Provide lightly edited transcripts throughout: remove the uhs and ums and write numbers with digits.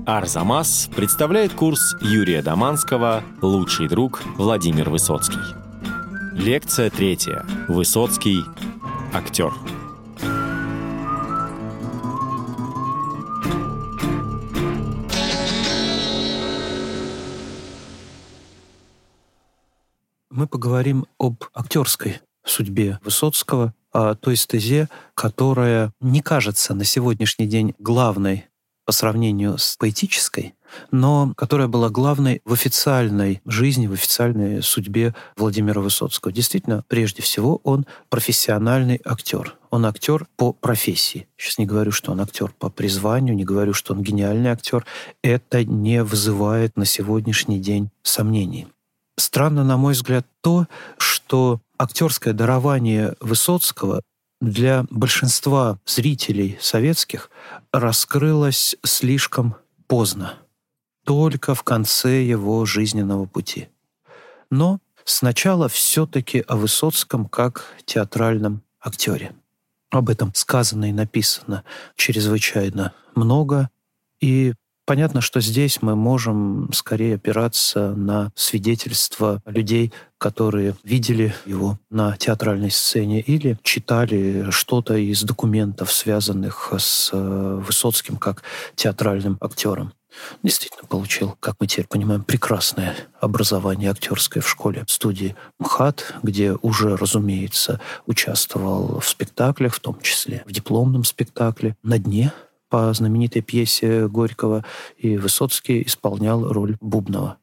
Арзамас представляет курс Юрия Доманского «Лучший друг Владимир Высоцкий». Лекция 3. Высоцкий. Актер. Мы поговорим об актерской судьбе Высоцкого, о той стезе, которая не кажется на сегодняшний день главной по сравнению с поэтической, но которая была главной в официальной жизни, в официальной судьбе Владимира Высоцкого. Действительно, прежде всего, он профессиональный актер. Он актер по профессии. Сейчас не говорю, что он актер по призванию, не говорю, что он гениальный актер. Это не вызывает на сегодняшний день сомнений. Странно, на мой взгляд, то, что актерское дарование Высоцкого для большинства зрителей советских раскрылось слишком поздно, только в конце его жизненного пути. Но сначала все-таки о Высоцком как театральном актере. Об этом сказано и написано чрезвычайно много, и понятно, что здесь мы можем скорее опираться на свидетельства людей, которые видели его на театральной сцене или читали что-то из документов, связанных с Высоцким как театральным актером. Действительно получил, как мы теперь понимаем, прекрасное образование актерское в школе-студии МХАТ, где уже, разумеется, участвовал в спектаклях, в том числе в дипломном спектакле «На дне» по знаменитой пьесе Горького, и Высоцкий исполнял роль Бубнова.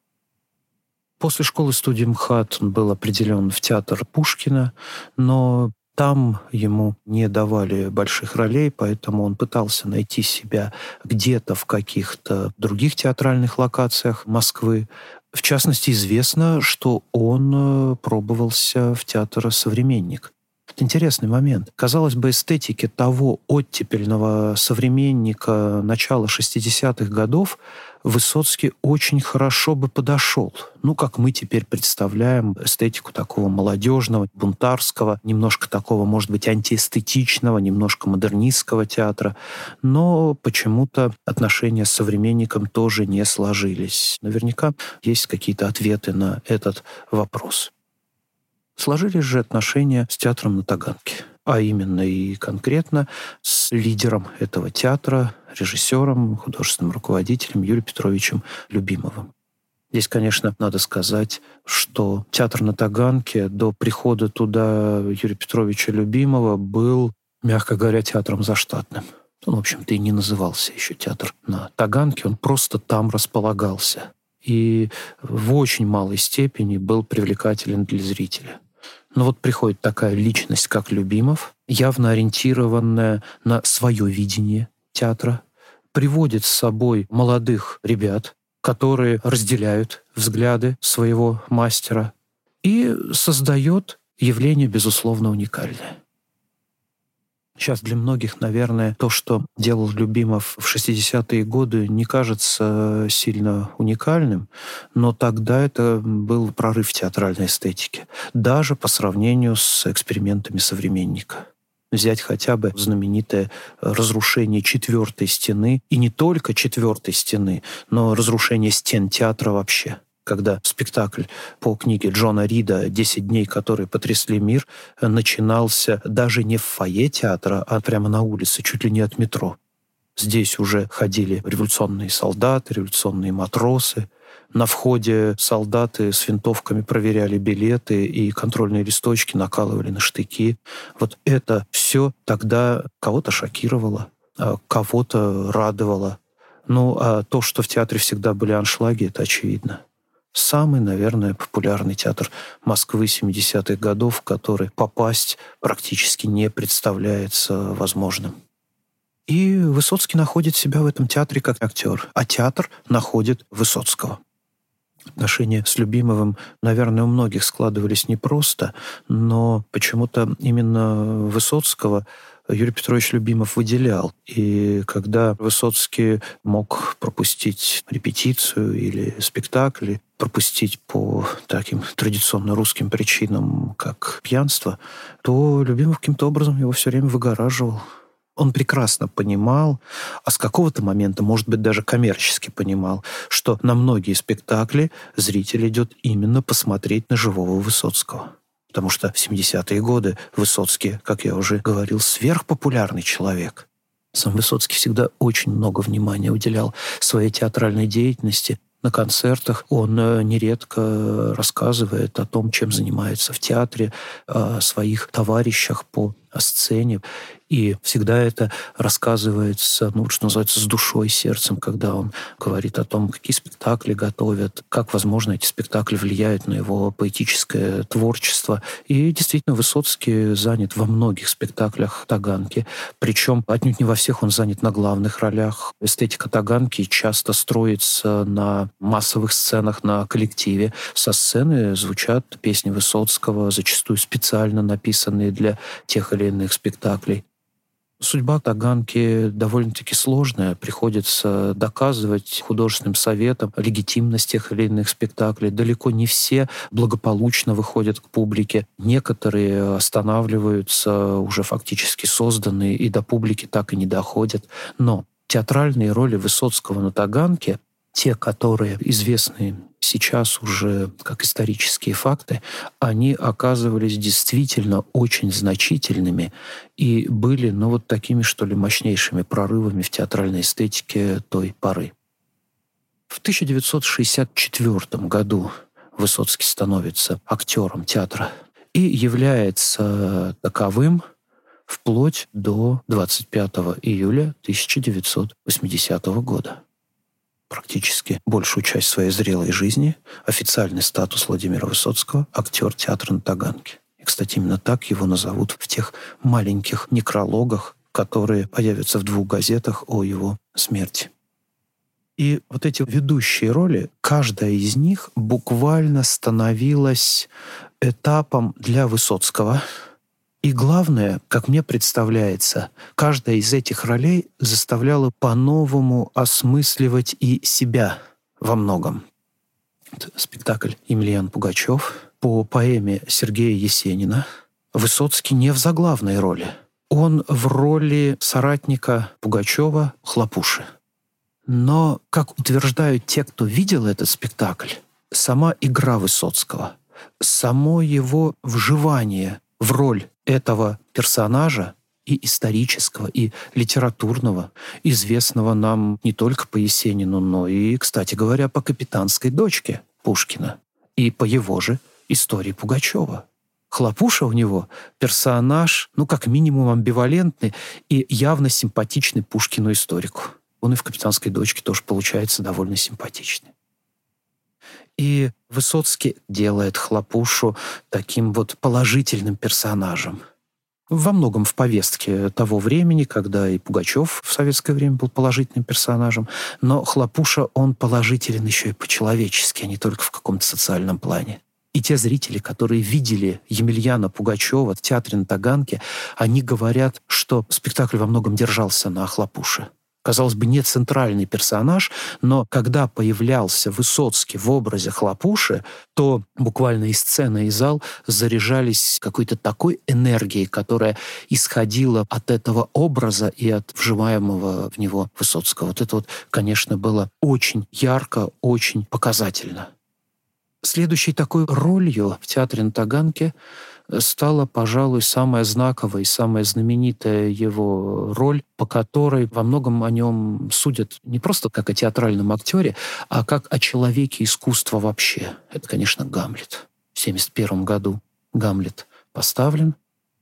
После школы-студии МХАТ он был определен в театр Пушкина, но там ему не давали больших ролей, поэтому он пытался найти себя где-то в каких-то других театральных локациях Москвы. В частности, известно, что он пробовался в театр «Современник». Это интересный момент. Казалось бы, эстетике того оттепельного современника начала 60-х годов Высоцкий очень хорошо бы подошел. Как мы теперь представляем эстетику такого молодежного, бунтарского, немножко такого, может быть, антиэстетичного, немножко модернистского театра. Но почему-то отношения с «Современником» тоже не сложились. Наверняка есть какие-то ответы на этот вопрос. Сложились же отношения с театром на Таганке, а именно и конкретно с лидером этого театра, режиссером, художественным руководителем Юрием Петровичем Любимовым. Здесь, конечно, надо сказать, что театр на Таганке до прихода туда Юрия Петровича Любимова был, мягко говоря, театром заштатным. Он, в общем-то, и не назывался еще театр на Таганке, он просто там располагался. И в очень малой степени был привлекателен для зрителя. Но вот приходит такая личность, как Любимов, явно ориентированная на свое видение театра, приводит с собой молодых ребят, которые разделяют взгляды своего мастера, и создает явление, безусловно, уникальное. Сейчас для многих, наверное, то, что делал Любимов в 60-е годы, не кажется сильно уникальным, но тогда это был прорыв в театральной эстетике, даже по сравнению с экспериментами «Современника». Взять хотя бы знаменитое разрушение четвертой стены, и не только четвертой стены, но разрушение стен театра вообще. Когда спектакль по книге Джона Рида «10 дней, которые потрясли мир» начинался даже не в фойе театра, а прямо на улице, чуть ли не от метро. Здесь уже ходили революционные солдаты, революционные матросы. На входе солдаты с винтовками проверяли билеты и контрольные листочки накалывали на штыки. Вот это все тогда кого-то шокировало, кого-то радовало. А то, что в театре всегда были аншлаги, это очевидно. Самый, наверное, популярный театр Москвы 70-х годов, в который попасть практически не представляется возможным. И Высоцкий находит себя в этом театре как актер, а театр находит Высоцкого. Отношения с Любимовым, наверное, у многих складывались непросто, но почему-то именно Высоцкого Юрий Петрович Любимов выделял. И когда Высоцкий мог пропустить репетицию или спектакль, пропустить по таким традиционно русским причинам, как пьянство, то Любимов каким-то образом его все время выгораживал. Он прекрасно понимал, а с какого-то момента, может быть, даже коммерчески понимал, что на многие спектакли зритель идет именно посмотреть на живого Высоцкого. Потому что в 70-е годы Высоцкий, как я уже говорил, сверхпопулярный человек. Сам Высоцкий всегда очень много внимания уделял своей театральной деятельности. На концертах он нередко рассказывает о том, чем занимается в театре, о своих товарищах по сцене. И всегда это рассказывается, что называется, с душой, сердцем, когда он говорит о том, какие спектакли готовят, как, возможно, эти спектакли влияют на его поэтическое творчество. И действительно, Высоцкий занят во многих спектаклях Таганки. Причем отнюдь не во всех он занят на главных ролях. Эстетика Таганки часто строится на массовых сценах, на коллективе. Со сцены звучат песни Высоцкого, зачастую специально написанные для тех или иных спектаклей. Судьба Таганки довольно-таки сложная. Приходится доказывать художественным советам легитимность тех или иных спектаклей. Далеко не все благополучно выходят к публике. Некоторые останавливаются, уже фактически созданные, и до публики так и не доходят. Но театральные роли Высоцкого на Таганке, те, которые известны сейчас уже как исторические факты, они оказывались действительно очень значительными и были, такими, что ли, мощнейшими прорывами в театральной эстетике той поры. В 1964 году Высоцкий становится актером театра и является таковым вплоть до 25 июля 1980 года. Практически большую часть своей зрелой жизни официальный статус Владимира Высоцкого – актер театра на Таганке. И, кстати, именно так его назовут в тех маленьких некрологах, которые появятся в 2 газетах о его смерти. И вот эти ведущие роли, каждая из них буквально становилась этапом для Высоцкого. И главное, как мне представляется, каждая из этих ролей заставляла по-новому осмысливать и себя во многом. Это спектакль «Емельян Пугачев» по поэме Сергея Есенина. Высоцкий не в заглавной роли. Он в роли соратника Пугачева Хлопуши. Но, как утверждают те, кто видел этот спектакль, сама игра Высоцкого, само его вживание в роль этого персонажа и исторического, и литературного, известного нам не только по Есенину, но и, кстати говоря, по «Капитанской дочке» Пушкина и по его же истории Пугачева. Хлопуша у него персонаж, как минимум амбивалентный и явно симпатичный Пушкину историку. Он и в «Капитанской дочке» тоже получается довольно симпатичный. И Высоцкий делает Хлопушу таким положительным персонажем. Во многом в повестке того времени, когда и Пугачев в советское время был положительным персонажем, но Хлопуша, он положителен еще и по-человечески, а не только в каком-то социальном плане. И те зрители, которые видели Емельяна Пугачева в театре на Таганке, они говорят, что спектакль во многом держался на Хлопуше. Казалось бы, не центральный персонаж, но когда появлялся Высоцкий в образе Хлопуши, то буквально и сцена, и зал заряжались какой-то такой энергией, которая исходила от этого образа и от вживаемого в него Высоцкого. Это конечно, было очень ярко, очень показательно. Следующей такой ролью в театре на Таганке стала, пожалуй, самая знаковая и самая знаменитая его роль, по которой во многом о нем судят не просто как о театральном актере, а как о человеке искусства вообще. Это, конечно, Гамлет. В 1971 году Гамлет поставлен.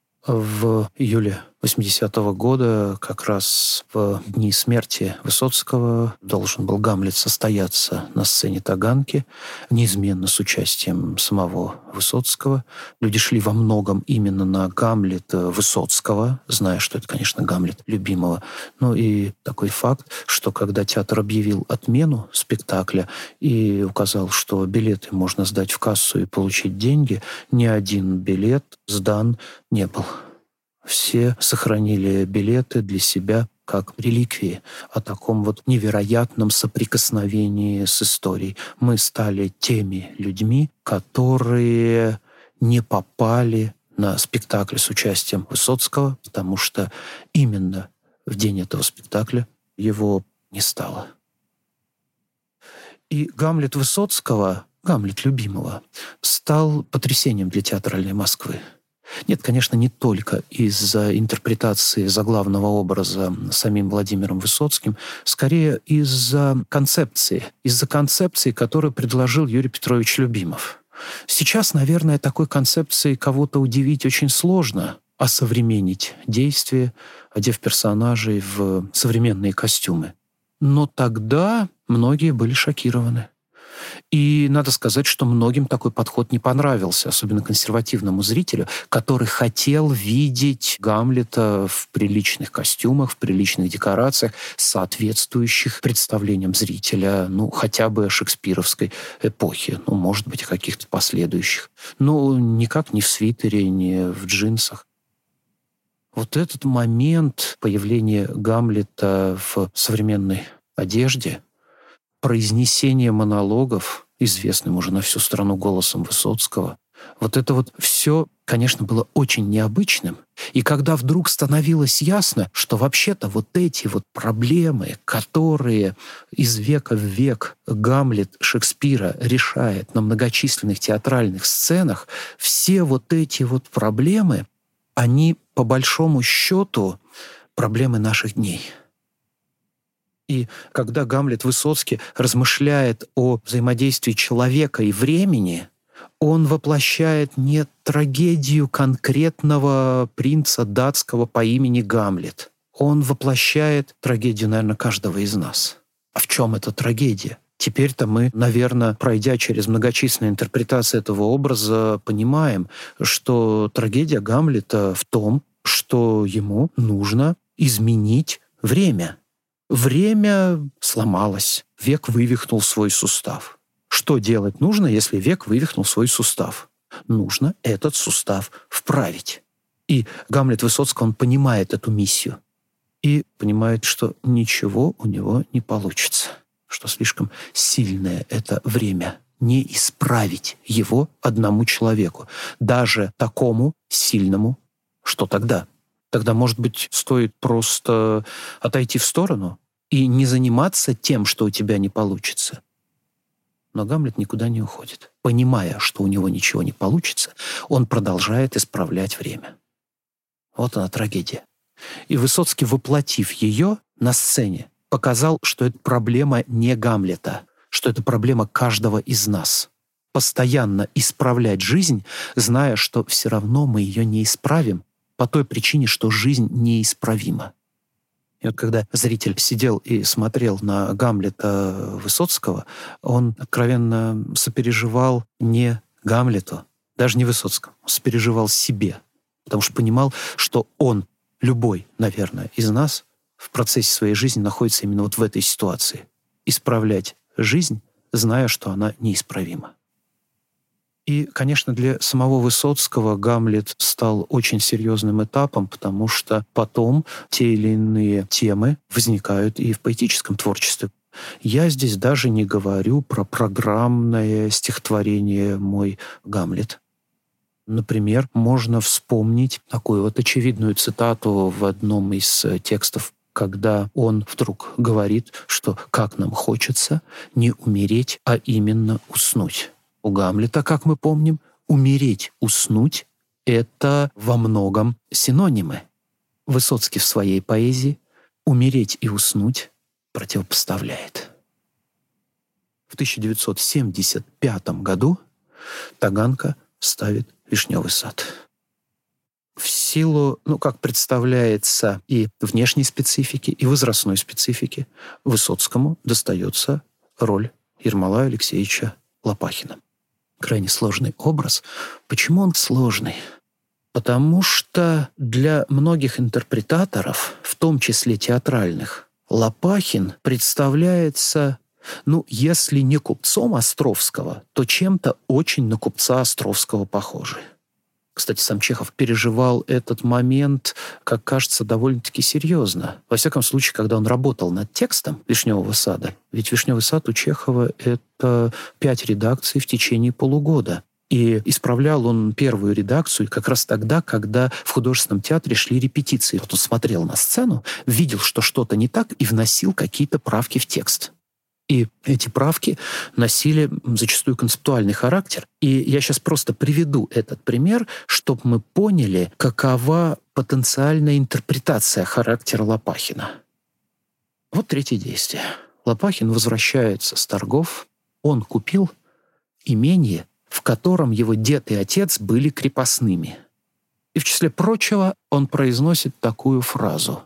В июле 80-го года, как раз в дни смерти Высоцкого, должен был Гамлет состояться на сцене Таганки, неизменно с участием самого Высоцкого. Люди шли во многом именно на Гамлет Высоцкого, зная, что это, конечно, Гамлет любимого. И такой факт, что когда театр объявил отмену спектакля и указал, что билеты можно сдать в кассу и получить деньги, ни один билет сдан не был. Все сохранили билеты для себя как реликвии о таком невероятном соприкосновении с историей. Мы стали теми людьми, которые не попали на спектакль с участием Высоцкого, потому что именно в день этого спектакля его не стало. И Гамлет Высоцкого, Гамлет любимого, стал потрясением для театральной Москвы. Нет, конечно, не только из-за интерпретации заглавного образа самим Владимиром Высоцким, скорее из-за концепции, которую предложил Юрий Петрович Любимов. Сейчас, наверное, такой концепцией кого-то удивить очень сложно, осовременить действие, одев персонажей в современные костюмы. Но тогда многие были шокированы. И надо сказать, что многим такой подход не понравился, особенно консервативному зрителю, который хотел видеть Гамлета в приличных костюмах, в приличных декорациях, соответствующих представлениям зрителя, хотя бы шекспировской эпохи, может быть, каких-то последующих. Никак не в свитере, не в джинсах. Вот этот момент появления Гамлета в современной одежде, произнесение монологов, известным уже на всю страну голосом Высоцкого, вот это все, конечно, было очень необычным. И когда вдруг становилось ясно, что вообще-то вот эти проблемы, которые из века в век Гамлет Шекспира решает на многочисленных театральных сценах, все эти проблемы, они, по большому счету, проблемы наших дней. И когда Гамлет Высоцкий размышляет о взаимодействии человека и времени, он воплощает не трагедию конкретного принца датского по имени Гамлет. Он воплощает трагедию, наверное, каждого из нас. А в чем эта трагедия? Теперь-то мы, наверное, пройдя через многочисленные интерпретации этого образа, понимаем, что трагедия Гамлета в том, что ему нужно изменить время. Время сломалось, век вывихнул свой сустав. Что делать нужно, если век вывихнул свой сустав? Нужно этот сустав вправить. И Гамлет Высоцкого, он понимает эту миссию. И понимает, что ничего у него не получится. Что слишком сильное это время. Не исправить его одному человеку. Даже такому сильному. Что тогда? Тогда, может быть, стоит просто отойти в сторону и не заниматься тем, что у тебя не получится. Но Гамлет никуда не уходит. Понимая, что у него ничего не получится, он продолжает исправлять время. Вот она трагедия. И Высоцкий, воплотив ее на сцене, показал, что это проблема не Гамлета, что это проблема каждого из нас. Постоянно исправлять жизнь, зная, что все равно мы ее не исправим, по той причине, что жизнь неисправима. И вот когда зритель сидел и смотрел на Гамлета Высоцкого, он откровенно сопереживал не Гамлету, даже не Высоцкому, сопереживал себе, потому что понимал, что он, любой, наверное, из нас в процессе своей жизни находится именно в этой ситуации. Исправлять жизнь, зная, что она неисправима. И, конечно, для самого Высоцкого Гамлет стал очень серьезным этапом, потому что потом те или иные темы возникают и в поэтическом творчестве. Я здесь даже не говорю про программное стихотворение «Мой Гамлет». Например, можно вспомнить такую очевидную цитату в одном из текстов, когда он вдруг говорит, что «как нам хочется не умереть, а именно уснуть». У Гамлета, как мы помним, умереть, уснуть — это во многом синонимы. Высоцкий в своей поэзии умереть и уснуть противопоставляет. В 1975 году Таганка ставит «Вишневый сад». В силу, как представляется, и внешней специфики, и возрастной специфики, Высоцкому достается роль Ермолая Алексеевича Лопахина. Крайне сложный образ. Почему он сложный? Потому что для многих интерпретаторов, в том числе театральных, Лопахин представляется, если не купцом Островского, то чем-то очень на купца Островского похожий. Кстати, сам Чехов переживал этот момент, как кажется, довольно-таки серьезно. Во всяком случае, когда он работал над текстом «Вишневого сада». Ведь «Вишневый сад» у Чехова — это 5 редакций в течение полугода. И исправлял он первую редакцию как раз тогда, когда в художественном театре шли репетиции. Вот он смотрел на сцену, видел, что что-то не так, и вносил какие-то правки в текст. И эти правки носили зачастую концептуальный характер. И я сейчас просто приведу этот пример, чтобы мы поняли, какова потенциальная интерпретация характера Лопахина. Вот третье действие. Лопахин возвращается с торгов. Он купил имение, в котором его дед и отец были крепостными. И в числе прочего он произносит такую фразу: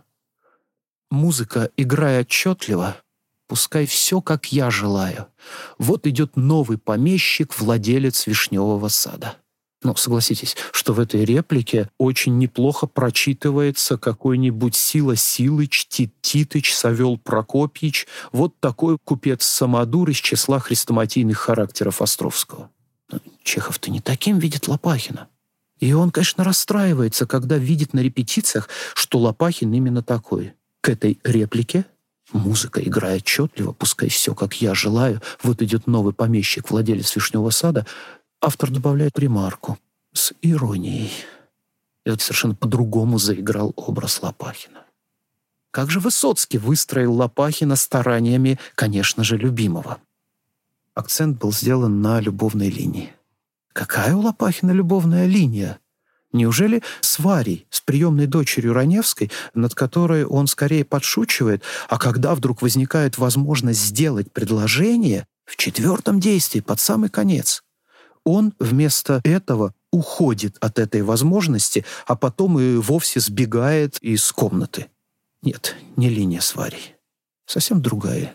«Музыка, играя отчетливо, пускай все, как я желаю. Вот идет новый помещик, владелец вишневого сада». Ну, согласитесь, что в этой реплике очень неплохо прочитывается какой-нибудь Сила Силыч, Тит Титыч, Савел Прокопьич. Вот такой купец-самодур из числа хрестоматийных характеров Островского. Но Чехов-то не таким видит Лопахина. И он, конечно, расстраивается, когда видит на репетициях, что Лопахин именно такой. К этой реплике «Музыка играет отчетливо, пускай все, как я желаю, вот идет новый помещик, владелец вишневого сада», автор добавляет ремарку с иронией. И вот совершенно по-другому заиграл образ Лопахина. Как же Высоцкий выстроил Лопахина стараниями, конечно же, любимого. Акцент был сделан на любовной линии. Какая у Лопахина любовная линия? Неужели с Варей, с приемной дочерью Раневской, над которой он скорее подшучивает, а когда вдруг возникает возможность сделать предложение, в четвертом действии, под самый конец, он вместо этого уходит от этой возможности, а потом и вовсе сбегает из комнаты? Нет, не линия с Варей. Совсем другая.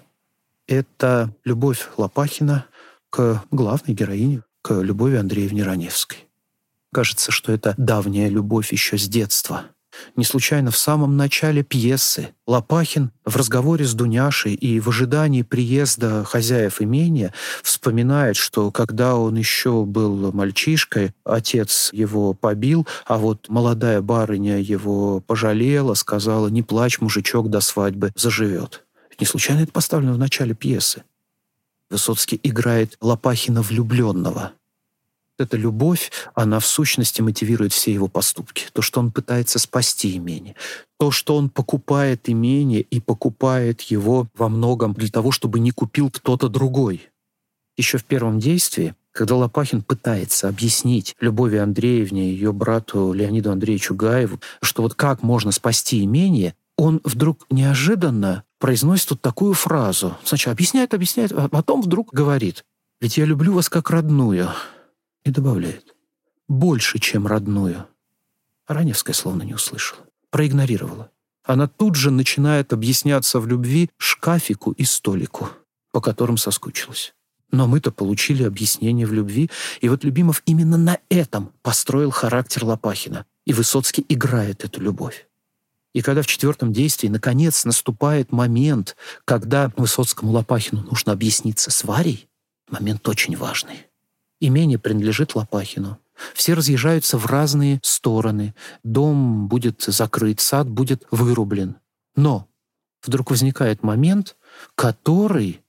Это любовь Лопахина к главной героине, к Любови Андреевне Раневской. Кажется, что это давняя любовь еще с детства. Не случайно в самом начале пьесы Лопахин в разговоре с Дуняшей и в ожидании приезда хозяев имения вспоминает, что когда он еще был мальчишкой, отец его побил, а вот молодая барыня его пожалела, сказала: «Не плачь, мужичок, до свадьбы заживет». Ведь не случайно это поставлено в начале пьесы. Высоцкий играет Лопахина влюбленного. Эта любовь, она в сущности мотивирует все его поступки. То, что он пытается спасти имение. То, что он покупает имение и покупает его во многом для того, чтобы не купил кто-то другой. Еще в первом действии, когда Лопахин пытается объяснить Любови Андреевне и ее брату Леониду Андреевичу Гаеву, что вот как можно спасти имение, он вдруг неожиданно произносит вот такую фразу. Сначала объясняет, а потом вдруг говорит: «Ведь я люблю вас как родную». И добавляет: «больше, чем родную». А Раневская словно не услышала, проигнорировала. Она тут же начинает объясняться в любви шкафику и столику, по которым соскучилась. Но мы-то получили объяснение в любви, и вот Любимов именно на этом построил характер Лопахина. И Высоцкий играет эту любовь. И когда в четвертом действии наконец наступает момент, когда Высоцкому Лопахину нужно объясниться с Варей, момент очень важный. Имение принадлежит Лопахину. Все разъезжаются в разные стороны. Дом будет закрыт, сад будет вырублен. Но вдруг возникает момент, который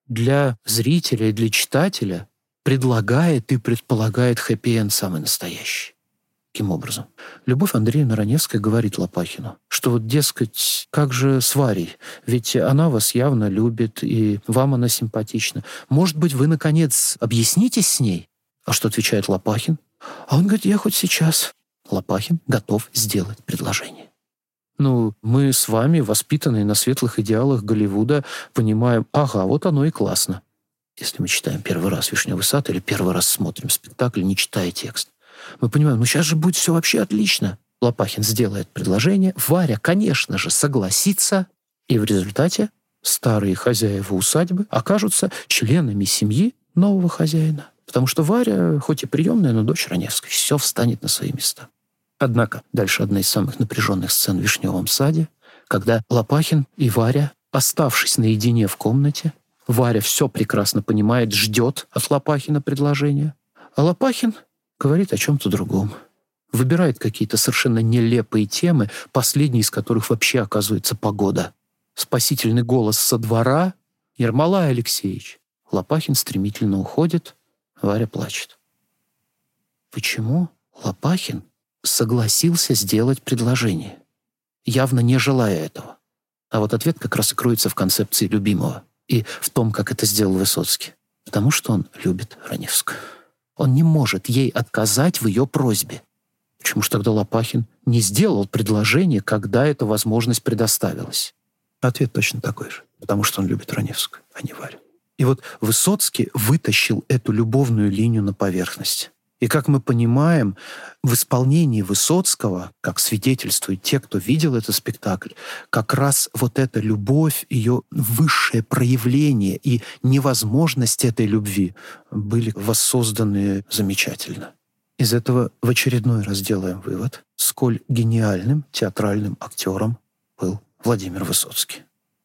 для зрителя и для читателя предлагает и предполагает хэппи-энд самый настоящий. Каким образом? Любовь Андреевна Раневская говорит Лопахину, что вот, дескать, как же с Варей? Ведь она вас явно любит, и вам она симпатична. Может быть, вы, наконец, объяснитесь с ней? А что отвечает Лопахин? А он говорит: я хоть сейчас. Лопахин готов сделать предложение. Ну, мы с вами, воспитанные на светлых идеалах Голливуда, понимаем: ага, вот оно и классно. Если мы читаем первый раз «Вишневый сад» или первый раз смотрим спектакль, не читая текст, мы понимаем: ну сейчас же будет все вообще отлично. Лопахин сделает предложение, Варя, конечно же, согласится, и в результате старые хозяева усадьбы окажутся членами семьи нового хозяина. Потому что Варя, хоть и приемная, но дочь Раневской, все встанет на свои места. Однако дальше одна из самых напряженных сцен в «Вишневом саде», когда Лопахин и Варя, оставшись наедине в комнате, Варя все прекрасно понимает, ждет от Лопахина предложения, а Лопахин говорит о чем-то другом. Выбирает какие-то совершенно нелепые темы, последней из которых вообще оказывается погода. Спасительный голос со двора: «Ермолай Алексеевич». Лопахин стремительно уходит, Варя плачет. почему Лопахин согласился сделать предложение, явно не желая этого. А вот ответ как раз и кроется в концепции любимого и в том, как это сделал Высоцкий. Потому что он любит Раневскую. Он не может ей отказать в ее просьбе. Почему же тогда Лопахин не сделал предложение, когда эта возможность предоставилась? Ответ точно такой же. Потому что он любит Раневскую, а не Варю. И вот Высоцкий вытащил эту любовную линию на поверхность. И, как мы понимаем, в исполнении Высоцкого, как свидетельствуют те, кто видел этот спектакль, как раз вот эта любовь, ее высшее проявление и невозможность этой любви были воссозданы замечательно. Из этого в очередной раз делаем вывод, сколь гениальным театральным актером был Владимир Высоцкий.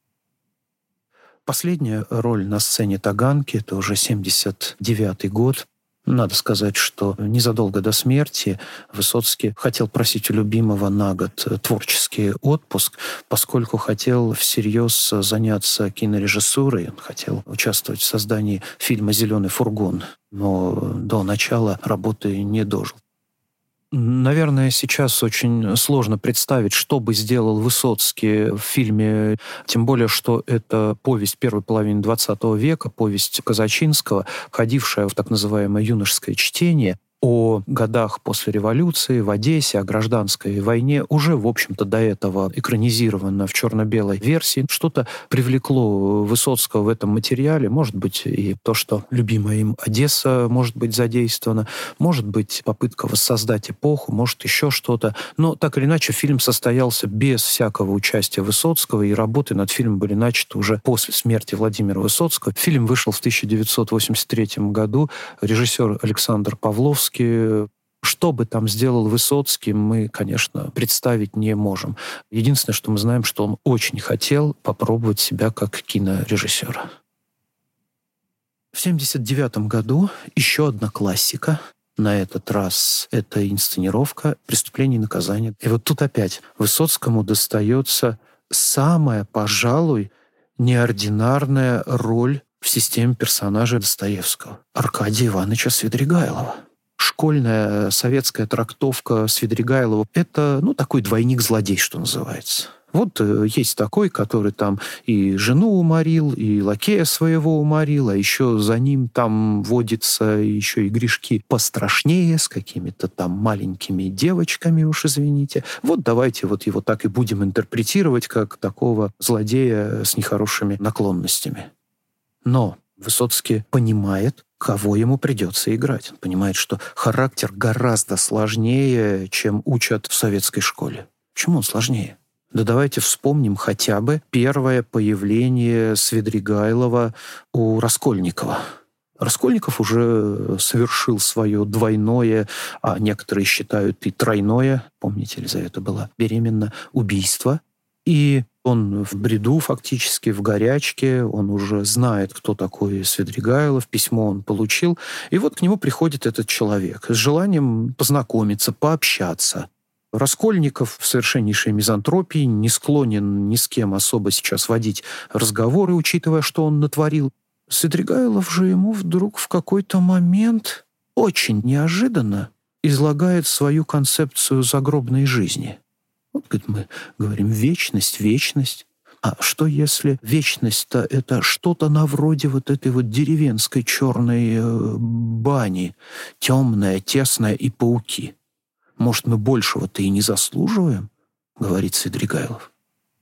Последняя роль на сцене Таганки — это уже 1979 год. Надо сказать, что незадолго до смерти Высоцкий хотел просить у любимого на год творческий отпуск, поскольку хотел всерьез заняться кинорежиссурой. Он хотел участвовать в создании фильма «Зеленый фургон», но до начала работы не дожил. Наверное, сейчас очень сложно представить, что бы сделал Высоцкий в фильме, тем более, что это повесть первой половины XX века, повесть Казачинского, входившая в так называемое юношеское чтение, о годах после революции в Одессе, о гражданской войне, уже, в общем-то, до этого экранизировано в черно-белой версии. Что-то привлекло Высоцкого в этом материале. Может быть, и то, что любимая им Одесса может быть задействована, может быть, попытка воссоздать эпоху, может, еще что-то. Но, так или иначе, фильм состоялся без всякого участия Высоцкого, и работы над фильмом были начаты уже после смерти Владимира Высоцкого. Фильм вышел в 1983 году. Режиссер Александр Павловский. Что бы там сделал Высоцкий, мы, конечно, представить не можем. Единственное, что мы знаем, что он очень хотел попробовать себя как кинорежиссер. В 1979 году еще одна классика. На этот раз это инсценировка «Преступление и наказание». И вот тут опять Высоцкому достается самая, пожалуй, неординарная роль в системе персонажа Достоевского — Аркадия Ивановича Свидригайлова. Школьная советская трактовка Свидригайлова — это, такой двойник-злодей, что называется. Вот есть такой, который там и жену уморил, и лакея своего уморил, а еще за ним там водятся еще и грешки пострашнее, с какими-то там маленькими девочками, уж извините. Вот давайте вот его так и будем интерпретировать, как такого злодея с нехорошими наклонностями. Но Высоцкий понимает, кого ему придется играть. Он понимает, что характер гораздо сложнее, чем учат в советской школе. Почему он сложнее? Да давайте вспомним хотя бы первое появление Свидригайлова у Раскольникова. Раскольников уже совершил свое двойное, а некоторые считают и тройное, помните, Елизавета была беременна, убийство. И он в бреду фактически, в горячке, он уже знает, кто такой Свидригайлов, письмо он получил. И вот к нему приходит этот человек с желанием познакомиться, пообщаться. Раскольников в совершеннейшей мизантропии, не склонен ни с кем особо сейчас водить разговоры, учитывая, что он натворил. Свидригайлов же ему вдруг в какой-то момент очень неожиданно излагает свою концепцию загробной жизни. Вот, говорит, мы говорим вечность, вечность. А что если вечность-то это что-то на вроде вот этой вот деревенской черной бани, темная, тесная и пауки? Может, мы большего-то и не заслуживаем, говорит Свидригайлов.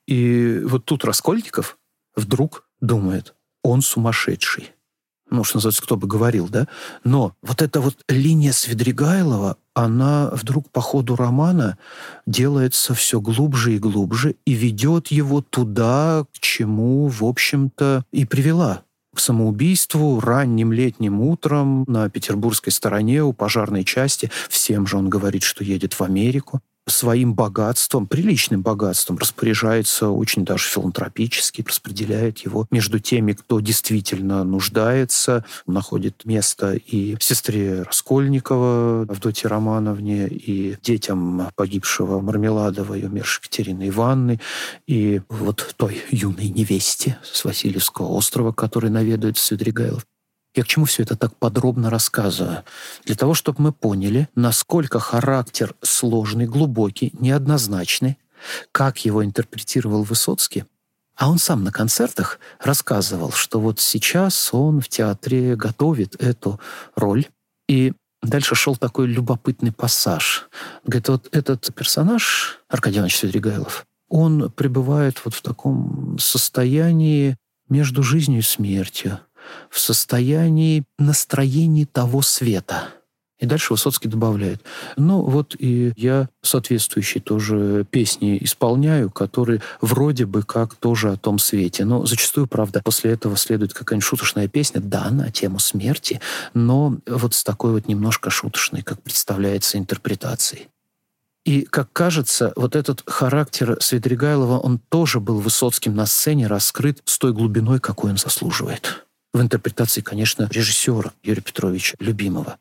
И вот тут Раскольников вдруг думает, он сумасшедший. Что называется, кто бы говорил, да? Но вот эта вот линия Свидригайлова, она вдруг по ходу романа делается все глубже и глубже и ведет его туда, к чему, в общем-то, и привела. К самоубийству ранним летним утром на петербургской стороне у пожарной части. Всем же он говорит, что едет в Америку. Своим богатством, приличным богатством, распоряжается очень даже филантропически, распределяет его между теми, кто действительно нуждается. Находит место и сестре Раскольникова, Авдотье Романовне, и детям погибшего Мармеладова и умершей Екатерины Ивановны, и вот той юной невесте с Васильевского острова, которой наведывает Свидригайлов. Я к чему все это так подробно рассказываю? Для того, чтобы мы поняли, насколько характер сложный, глубокий, неоднозначный, как его интерпретировал Высоцкий. А он сам на концертах рассказывал, что вот сейчас он в театре готовит эту роль. И дальше шел такой любопытный пассаж. Говорит, вот этот персонаж, Аркадий Иванович Свидригайлов, он пребывает вот в таком состоянии между жизнью и смертью, в состоянии настроения того света. И дальше Высоцкий добавляет, ну вот и я соответствующие тоже песни исполняю, которые вроде бы как тоже о том свете. Но зачастую, правда, после этого следует какая-нибудь шуточная песня, да, на тему смерти, но вот с такой вот немножко шуточной, как представляется, интерпретацией. И, как кажется, вот этот характер Свидригайлова, он тоже был Высоцким на сцене раскрыт с той глубиной, какой он заслуживает. В интерпретации, конечно, режиссера Юрия Петровича Любимова.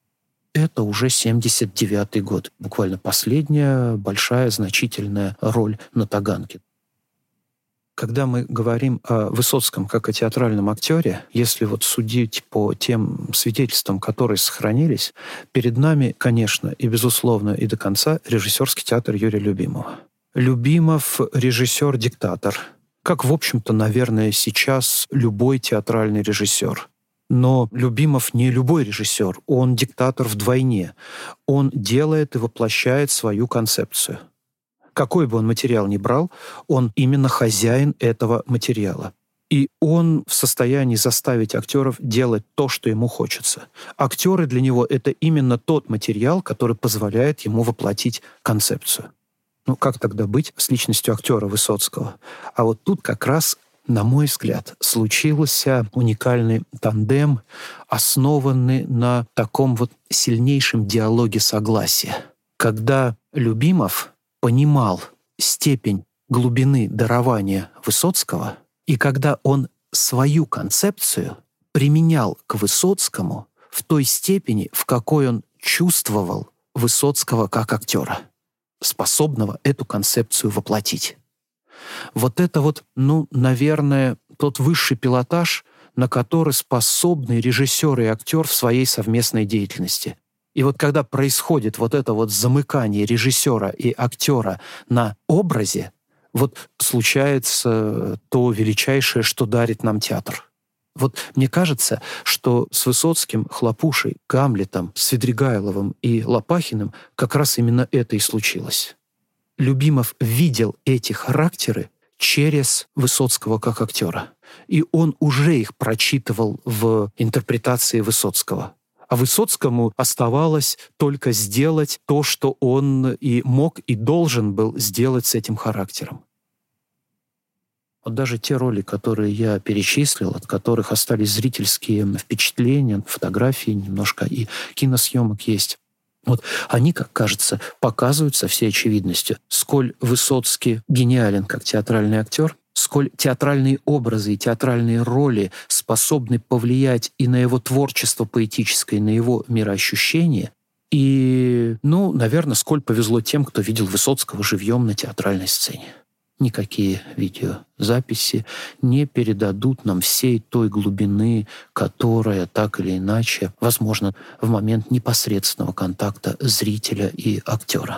Это уже 79-й год, буквально последняя большая значительная роль на Таганке. Когда мы говорим о Высоцком как о театральном актере, если вот судить по тем свидетельствам, которые сохранились, перед нами, конечно, и безусловно, и до конца режиссерский театр Юрия Любимова. Любимов — режиссер-диктатор, как, в общем-то, наверное, сейчас любой театральный режиссер. Но Любимов не любой режиссер, он диктатор вдвойне. Он делает и воплощает свою концепцию. Какой бы он материал ни брал, он именно хозяин этого материала. И он в состоянии заставить актеров делать то, что ему хочется. Актеры для него — это именно тот материал, который позволяет ему воплотить концепцию. Ну, как тогда быть с личностью актера Высоцкого? А вот тут как раз, на мой взгляд, случился уникальный тандем, основанный на таком вот сильнейшем диалоге согласия. Когда Любимов понимал степень глубины дарования Высоцкого, и когда он свою концепцию применял к Высоцкому в той степени, в какой он чувствовал Высоцкого как актера, способного эту концепцию воплотить. Вот это вот, наверное, тот высший пилотаж, на который способны режиссер и актер в своей совместной деятельности. И вот когда происходит вот это вот замыкание режиссера и актера на образе, вот случается то величайшее, что дарит нам театр. Вот мне кажется, что с Высоцким, Хлопушей, Гамлетом, Свидригайловым и Лопахиным как раз именно это и случилось. Любимов видел эти характеры через Высоцкого как актера. И он уже их прочитывал в интерпретации Высоцкого. А Высоцкому оставалось только сделать то, что он и мог, и должен был сделать с этим характером. Вот даже те роли, которые я перечислил, от которых остались зрительские впечатления, фотографии немножко и киносъемок есть, вот они, как кажется, показывают со всей очевидностью, сколь Высоцкий гениален как театральный актер, сколь театральные образы и театральные роли способны повлиять и на его творчество поэтическое, и на его мироощущение. И, наверное, сколь повезло тем, кто видел Высоцкого живьем на театральной сцене. Никакие видеозаписи не передадут нам всей той глубины, которая так или иначе возможна в момент непосредственного контакта зрителя и актера.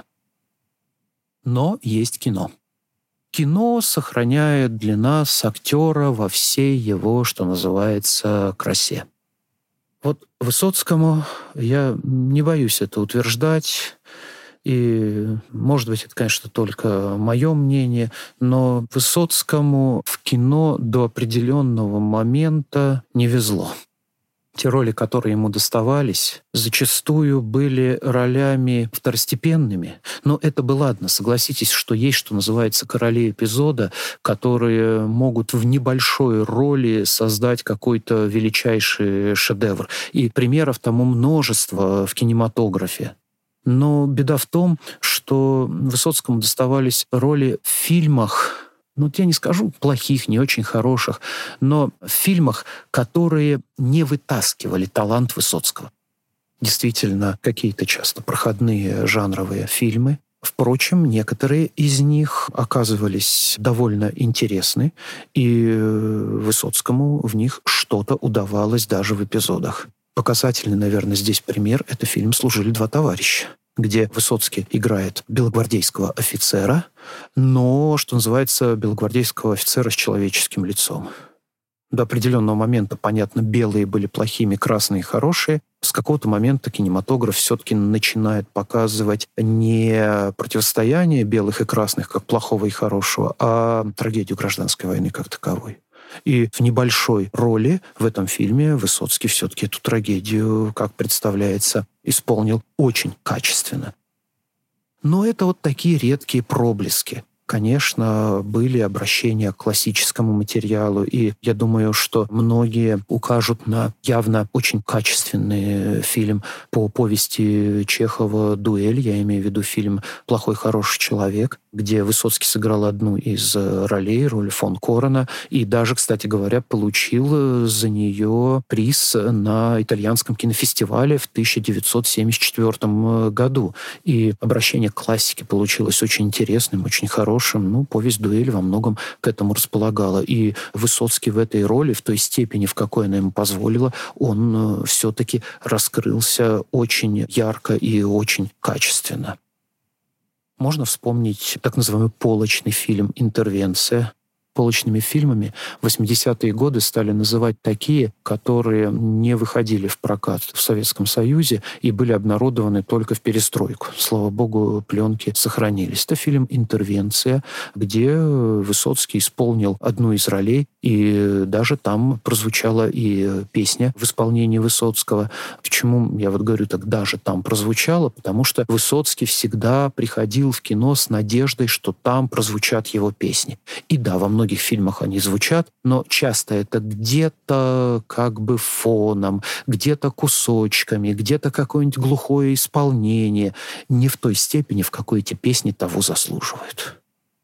Но есть кино. Кино сохраняет для нас актера во всей его, что называется, красе. Вот Высоцкому, я не боюсь это утверждать, и, может быть, это, конечно, только мое мнение, но Высоцкому в кино до определенного момента не везло. Те роли, которые ему доставались, зачастую были ролями второстепенными. Но это бы ладно, согласитесь, что есть, что называется, короли эпизода, которые могут в небольшой роли создать какой-то величайший шедевр. И примеров тому множество в кинематографе. Но беда в том, что Высоцкому доставались роли в фильмах, я не скажу плохих, не очень хороших, но в фильмах, которые не вытаскивали талант Высоцкого. Действительно, какие-то часто проходные жанровые фильмы, Впрочем, некоторые из них оказывались довольно интересны, и Высоцкому в них что-то удавалось даже в эпизодах. Показательный, наверное, здесь пример – это фильм «Служили два товарища», где Высоцкий играет белогвардейского офицера, но, что называется, белогвардейского офицера с человеческим лицом. До определенного момента, понятно, белые были плохими, красные хорошие. С какого-то момента кинематограф все-таки начинает показывать не противостояние белых и красных, как плохого и хорошего, а трагедию гражданской войны как таковой. И в небольшой роли в этом фильме Высоцкий все-таки эту трагедию, как представляется, исполнил очень качественно. Но это вот такие редкие проблески. Конечно, были обращения к классическому материалу, и я думаю, что многие укажут на явно очень качественный фильм по повести Чехова «Дуэль», я имею в виду фильм «Плохой, хороший человек», где Высоцкий сыграл одну из ролей, роль фон Корена, и даже, кстати говоря, получил за нее приз на итальянском кинофестивале в 1974 году. И обращение к классике получилось очень интересным, очень хорошим. Повесть «Дуэль» во многом к этому располагала. И Высоцкий в этой роли, в той степени, в какой она ему позволила, он все-таки раскрылся очень ярко и очень качественно. Можно вспомнить так называемый полочный фильм «Интервенция». Полочными фильмами в 80-е годы стали называть такие, которые не выходили в прокат в Советском Союзе и были обнародованы только в перестройку. Слава богу, пленки сохранились. Это фильм «Интервенция», где Высоцкий исполнил одну из ролей, и даже там прозвучала и песня в исполнении Высоцкого. Почему я говорю так, даже там прозвучала? Потому что Высоцкий всегда приходил в кино с надеждой, что там прозвучат его песни. И да, во многих фильмах они звучат, но часто это где-то как бы фоном, где-то кусочками, где-то какое-нибудь глухое исполнение. Не в той степени, в какой эти песни того заслуживают.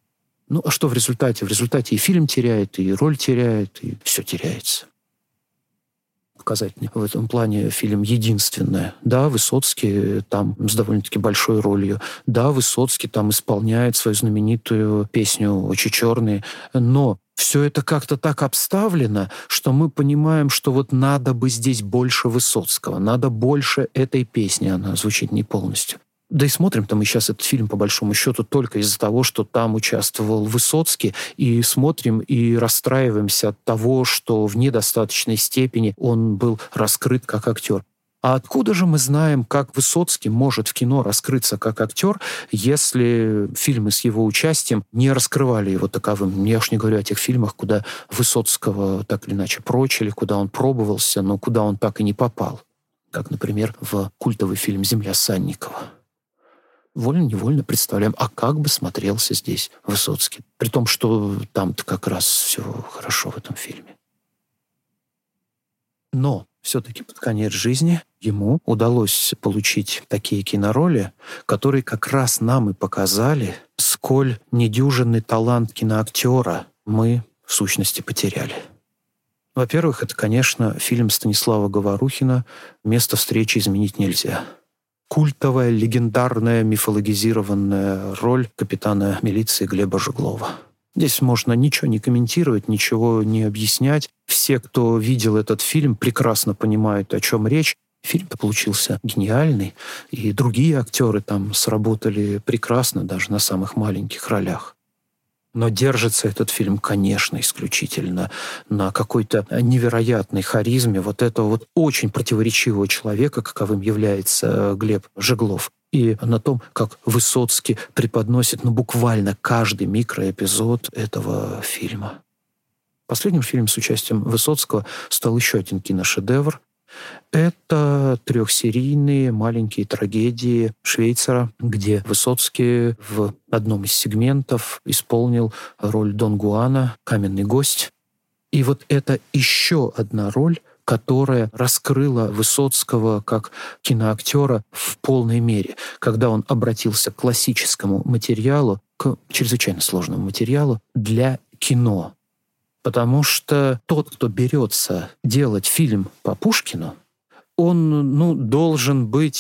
А что в результате? В результате и фильм теряет, и роль теряет, и все теряется. Показательный в этом плане фильм «Единственное». Да, Высоцкий там с довольно-таки большой ролью. Да, Высоцкий там исполняет свою знаменитую песню «Очи черные». Но все это как-то так обставлено, что мы понимаем, что вот надо бы здесь больше Высоцкого, надо больше этой песни, она звучит не полностью. Да и смотрим-то мы сейчас этот фильм, по большому счету, только из-за того, что там участвовал Высоцкий, и смотрим и расстраиваемся от того, что в недостаточной степени он был раскрыт как актер. А откуда же мы знаем, как Высоцкий может в кино раскрыться как актер, если фильмы с его участием не раскрывали его таковым? Я уж не говорю о тех фильмах, куда Высоцкого так или иначе прочили, куда он пробовался, но куда он так и не попал. Как, например, в культовый фильм «Земля Санникова». Вольно-невольно представляем, а как бы смотрелся здесь Высоцкий. При том, что там-то как раз все хорошо в этом фильме. Но все-таки под конец жизни ему удалось получить такие кинороли, которые как раз нам и показали, сколь недюжинный талант киноактера мы в сущности потеряли. Во-первых, это, конечно, фильм Станислава Говорухина «Место встречи изменить нельзя». Культовая, легендарная, мифологизированная роль капитана милиции Глеба Жеглова. Здесь можно ничего не комментировать, ничего не объяснять. Все, кто видел этот фильм, прекрасно понимают, о чем речь. Фильм-то получился гениальный, и другие актеры там сработали прекрасно, даже на самых маленьких ролях. Но держится этот фильм, конечно, исключительно на какой-то невероятной харизме вот этого вот очень противоречивого человека, каковым является Глеб Жеглов, и на том, как Высоцкий преподносит буквально каждый микроэпизод этого фильма. Последним фильмом с участием Высоцкого стал еще один киношедевр. Это трехсерийные маленькие трагедии Швейцера, где Высоцкий в одном из сегментов исполнил роль Дон Гуана, каменный гость. И вот это еще одна роль, которая раскрыла Высоцкого как киноактера в полной мере, когда он обратился к классическому материалу, к чрезвычайно сложному материалу для кино. Потому что тот, кто берется делать фильм по Пушкину, он должен быть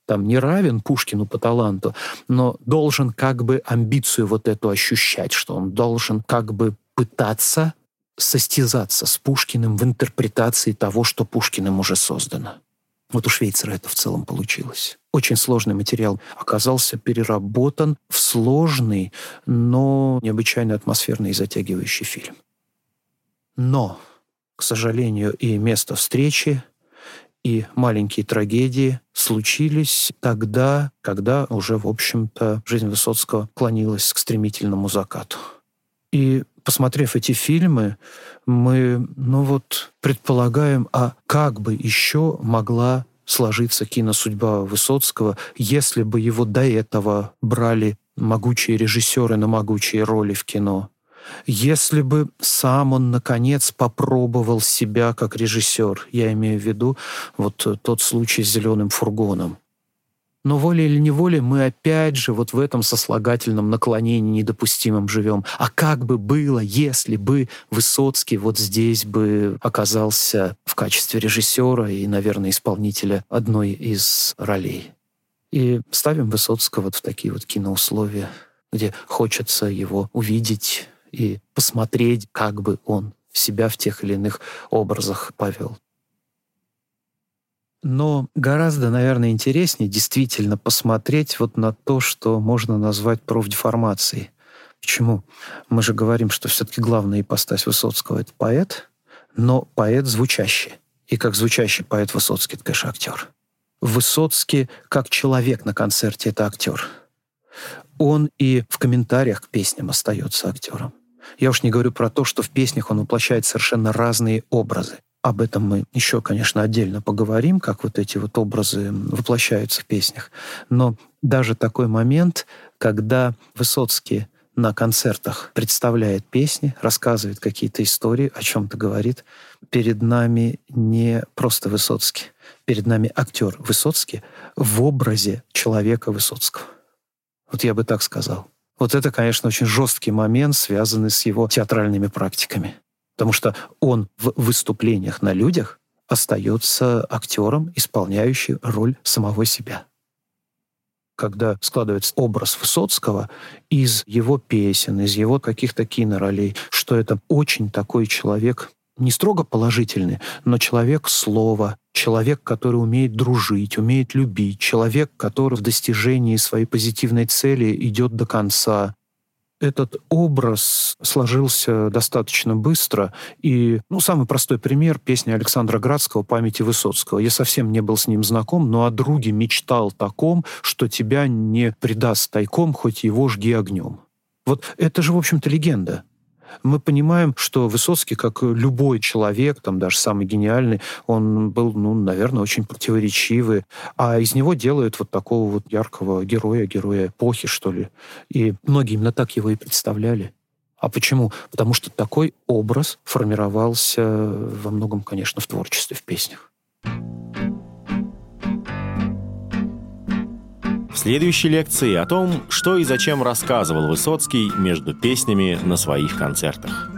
там не равен Пушкину по таланту, но должен как бы амбицию вот эту ощущать, что он должен как бы пытаться состязаться с Пушкиным в интерпретации того, что Пушкиным уже создано. Вот у Швейцера это в целом получилось. Очень сложный материал оказался переработан в сложный, но необычайно атмосферный и затягивающий фильм. Но, к сожалению, и место встречи, и маленькие трагедии случились тогда, когда уже, в общем-то, жизнь Высоцкого клонилась к стремительному закату. И, посмотрев эти фильмы, мы, предполагаем, а как бы еще могла сложиться киносудьба Высоцкого, если бы его до этого брали могучие режиссеры на могучие роли в кино, если бы сам он, наконец, попробовал себя как режиссер. Я имею в виду вот тот случай с «Зеленым фургоном». Но волей или неволей мы опять же вот в этом сослагательном наклонении недопустимом живем. А как бы было, если бы Высоцкий вот здесь бы оказался в качестве режиссера и, наверное, исполнителя одной из ролей? И ставим Высоцкого вот в такие вот киноусловия, где хочется его увидеть и посмотреть, как бы он себя в тех или иных образах повел. Но гораздо, наверное, интереснее действительно посмотреть вот на то, что можно назвать профдеформацией. Почему? Мы же говорим, что все-таки главная ипостась Высоцкого — это поэт, но поэт звучащий. И как звучащий поэт Высоцкий — это, конечно, актер. Высоцкий как человек на концерте — это актер. Он и в комментариях к песням остается актером. Я уж не говорю про то, что в песнях он воплощает совершенно разные образы. Об этом мы еще, конечно, отдельно поговорим, как вот эти вот образы воплощаются в песнях. Но даже такой момент, когда Высоцкий на концертах представляет песни, рассказывает какие-то истории, о чем-то говорит, перед нами не просто Высоцкий, перед нами актер Высоцкий в образе человека Высоцкого. Вот я бы так сказал. Вот это, конечно, очень жесткий момент, связанный с его театральными практиками. Потому что он в выступлениях на людях остается актером, исполняющим роль самого себя. Когда складывается образ Высоцкого из его песен, из его каких-то киноролей, что это очень такой человек, не строго положительный, но человек слова, человек, который умеет дружить, умеет любить, человек, который в достижении своей позитивной цели идет до конца. Этот образ сложился достаточно быстро. И, самый простой пример — песня Александра Градского «Памяти Высоцкого». Я совсем не был с ним знаком, но о друге мечтал таком, что тебя не предаст тайком, хоть его жги огнем. Вот это же, в общем-то, легенда. Мы понимаем, что Высоцкий, как любой человек, там даже самый гениальный, он был, наверное, очень противоречивый, а из него делают вот такого вот яркого героя эпохи, что ли. И многие именно так его и представляли. А почему? Потому что такой образ формировался во многом, конечно, в творчестве, в песнях. В следующей лекции о том, что и зачем рассказывал Высоцкий между песнями на своих концертах.